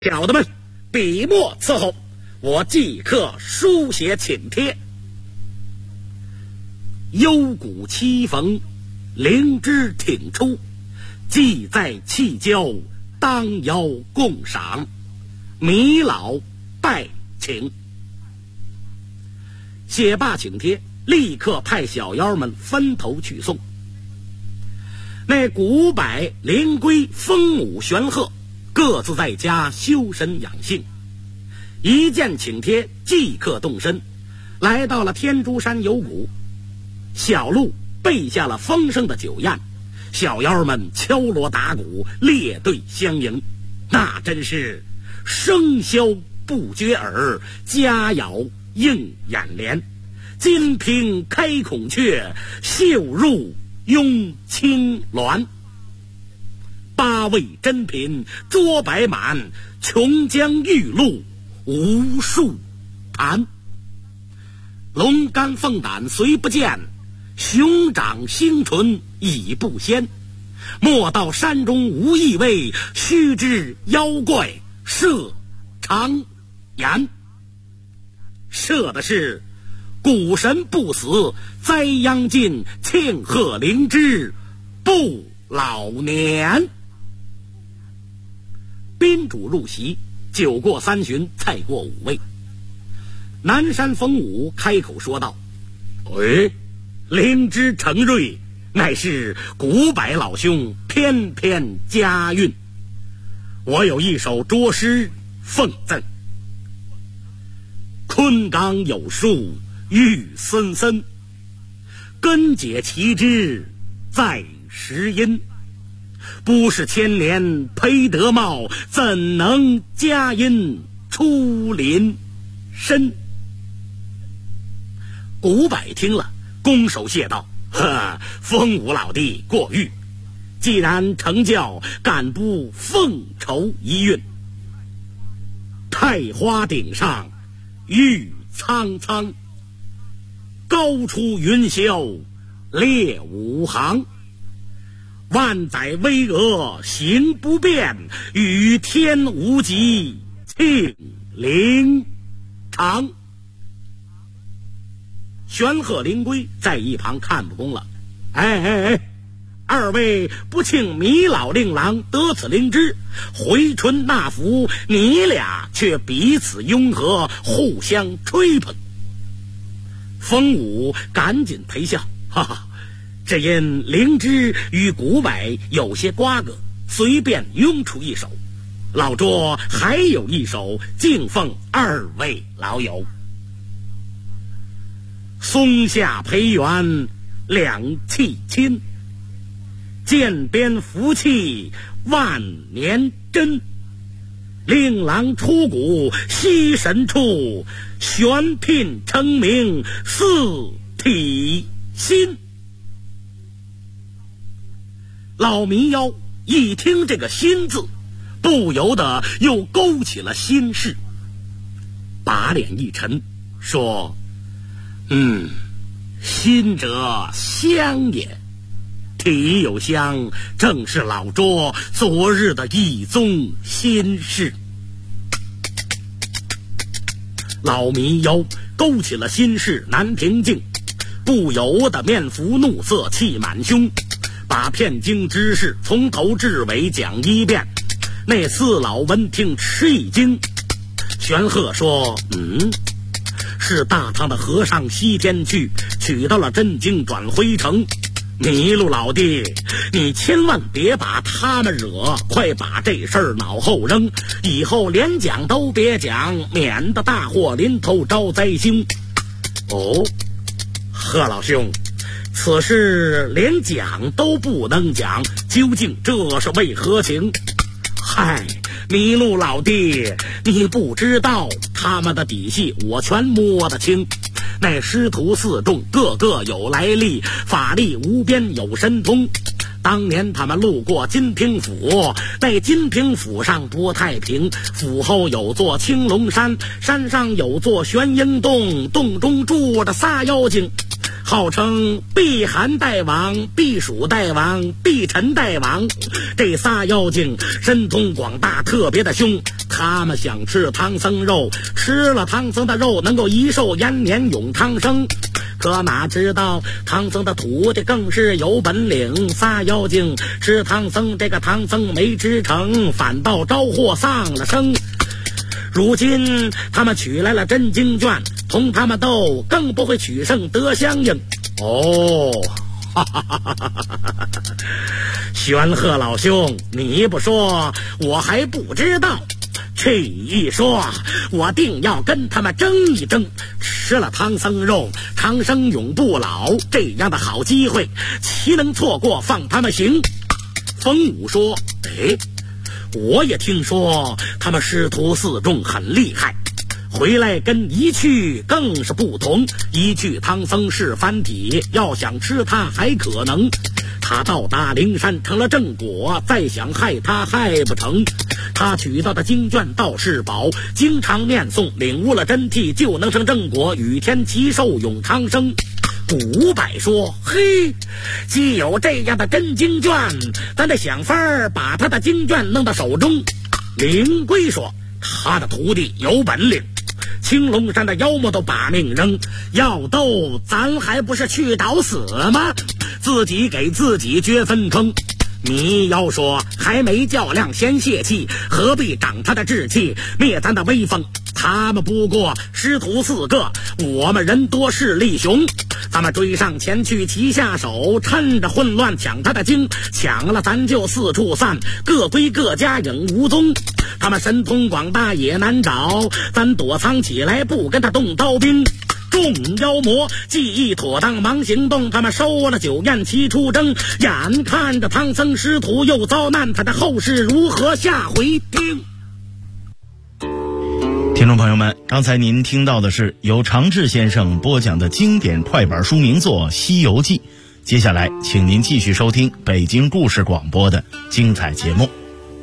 小的们，笔墨伺候，我即刻书写请帖。幽谷期逢，灵芝挺出，既在弃交，当邀共赏。弥老拜请。写罢请帖，立刻派小妖们分头去送。那古柏、灵龟、风舞、玄鹤各自在家修身养性，一见请帖即刻动身，来到了天竺山幽谷。小路备下了丰盛的酒宴，小妖们敲锣打鼓，列队相迎，那真是笙箫不绝耳，佳肴映眼帘。金瓶开孔雀，绣入拥青鸾。八味珍品桌摆满，琼浆玉露无数坛。龙肝凤胆虽不见，熊掌星唇已不鲜。莫道山中无异味，须知妖怪射长言。射的是古神不死，栽秧尽，庆贺灵芝不老年。宾主入席，酒过三巡，菜过五味。南山风舞开口说道：灵芝成瑞，乃是古柏老兄翩翩佳韵，我有一首拙诗奉赠。昆冈有树玉森森，根解其枝在石阴。不是千年培德茂，怎能佳音出林深。古柏听了，拱手谢道：风舞老弟过誉，既然成教，敢不奉酬一韵。太花顶上玉苍苍，高出云霄列五行。万载巍峨行不变，与天无极庆灵长。玄鹤灵龟在一旁看不公了：二位不庆弥老令郎得此灵芝，回春纳福，你俩却彼此拥合，互相吹捧。风舞赶紧陪笑：只因灵芝与古柏有些瓜葛，随便拥出一首。老拙还有一首敬奉二位老友。松下培元两气亲，涧边福气万年真。令郎出谷西神处，玄牝称名四体心。老迷妖一听这个心字，不由得又勾起了心事，把脸一沉，说：心者香也，体有香，正是老拙昨日的一宗心事。老迷妖勾起了心事难平静，不由得面浮怒色，气满胸，把片经之事从头至尾讲一遍。那四老闻听吃一惊。玄鹤说：是大唐的和尚西天去，取到了真经转回城。麋鹿老弟，你千万别把他们惹，快把这事儿脑后扔，以后连讲都别讲，免得大祸临头招灾星。贺老兄，此事连讲都不能讲，究竟这是为何情？麋鹿老弟，你不知道，他们的底细我全摸得清。那师徒四众个个有来历，法力无边，有神通。当年他们路过金平府，那金平府上不太平，府后有座青龙山，山上有座玄鹰洞，洞中住着仨妖精。 号称避寒大王、避暑大王、避尘大王。这仨妖精神通广大，特别的凶。他们想吃唐僧肉，吃了唐僧的肉能够一寿延年永长生。可哪知道唐僧的徒弟更是有本领，仨妖精吃唐僧，这个唐僧没吃成，反倒招祸丧了生。如今他们取来了真经卷，同他们斗更不会取胜得相应。玄鹤老兄，你不说我还不知道，这一说我定要跟他们争一争。吃了唐僧肉，长生永不老，这样的好机会岂能错过，放他们行？风武说，我也听说他们师徒四众很厉害，回来跟一去更是不同。一去唐僧是凡体，要想吃他还可能，他到达灵山成了正果，再想害他害不成。他取到的经卷倒是宝，经常念诵，领悟了真谛就能成正果，与天齐寿永长生。古柏说，既有这样的真经卷，咱得想法儿把他的经卷弄到手中。灵龟说，他的徒弟有本领，青龙山的妖魔都把命扔，要斗咱还不是去找死吗？自己给自己掘粪坑。你要说还没较量先泄气，何必长他的志气，灭咱的威风？他们不过师徒4个，我们人多势力雄，咱们追上前去齐下手，趁着混乱抢他的经，抢了咱就四处散，各归各家影无踪。他们神通广大也难找，咱躲藏起来不跟他动刀兵。众妖魔记忆妥当，忙行动，他们收了酒宴齐出征，眼看着唐僧师徒又遭难，他的后事如何，下回听。 听众朋友们，刚才您听到的是由常志先生播讲的经典快板书名作《西游记》，接下来请您继续收听北京故事广播的精彩节目。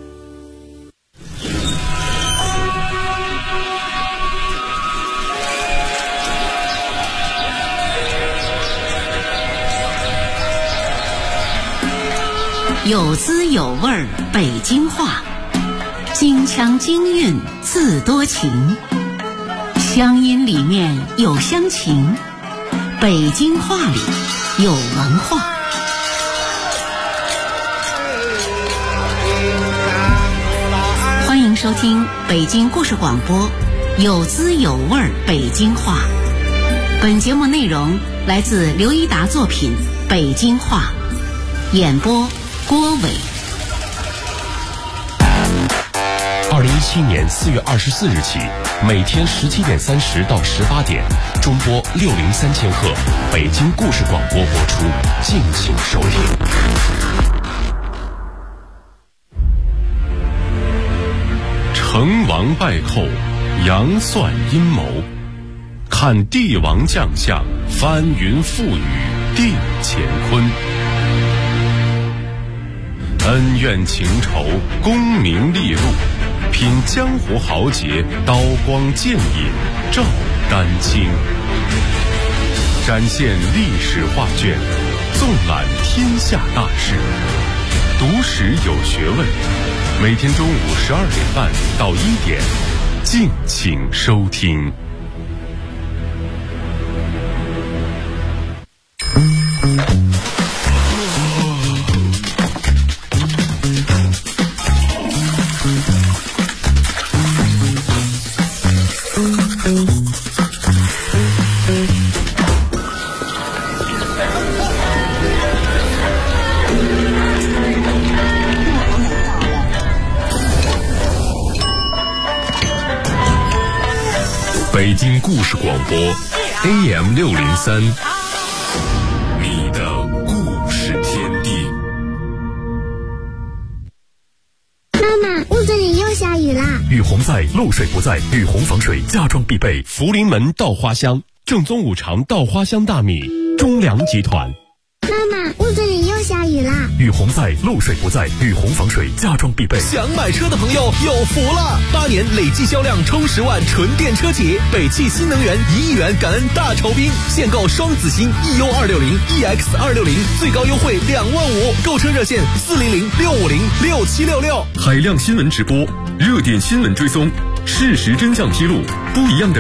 有滋有味儿北京话，京腔京韵自多情，乡音里面有乡情，北京话里有文化。欢迎收听北京故事广播有滋有味儿北京话。本节目内容来自刘一达作品《北京话》，演播郭伟。 2017年4月24日起，每天17点30到18点，中波603千赫，北京故事广播播出，敬请收听。成王败寇，杨算阴谋，看帝王将相，翻云覆雨，定乾坤。恩怨情仇，功名利禄，品江湖豪杰，刀光剑影，照丹青。展现历史画卷，纵览天下大事，读史有学问。每天中午12点半到1点，敬请收听。北京故事广播 AM603， 你的故事天地。 妈妈，屋子里又下雨啦！ 雨洪在，漏水不在，雨洪防水家装必备。福临门稻花香，正宗五常稻花香大米，中粮集团。 妈妈，屋子里又下雨啦！ 雨虹在，漏水不在。雨虹防水，家装必备。 想买车的朋友有福了！8年累计销量冲10万纯电车企，北汽新能源1亿元感恩大酬宾，现购双子星 EU260、EX260，最高优惠2万5，购车热线400-650-6766。 海量新闻直播，热点新闻追踪，事实真相披露，不一样的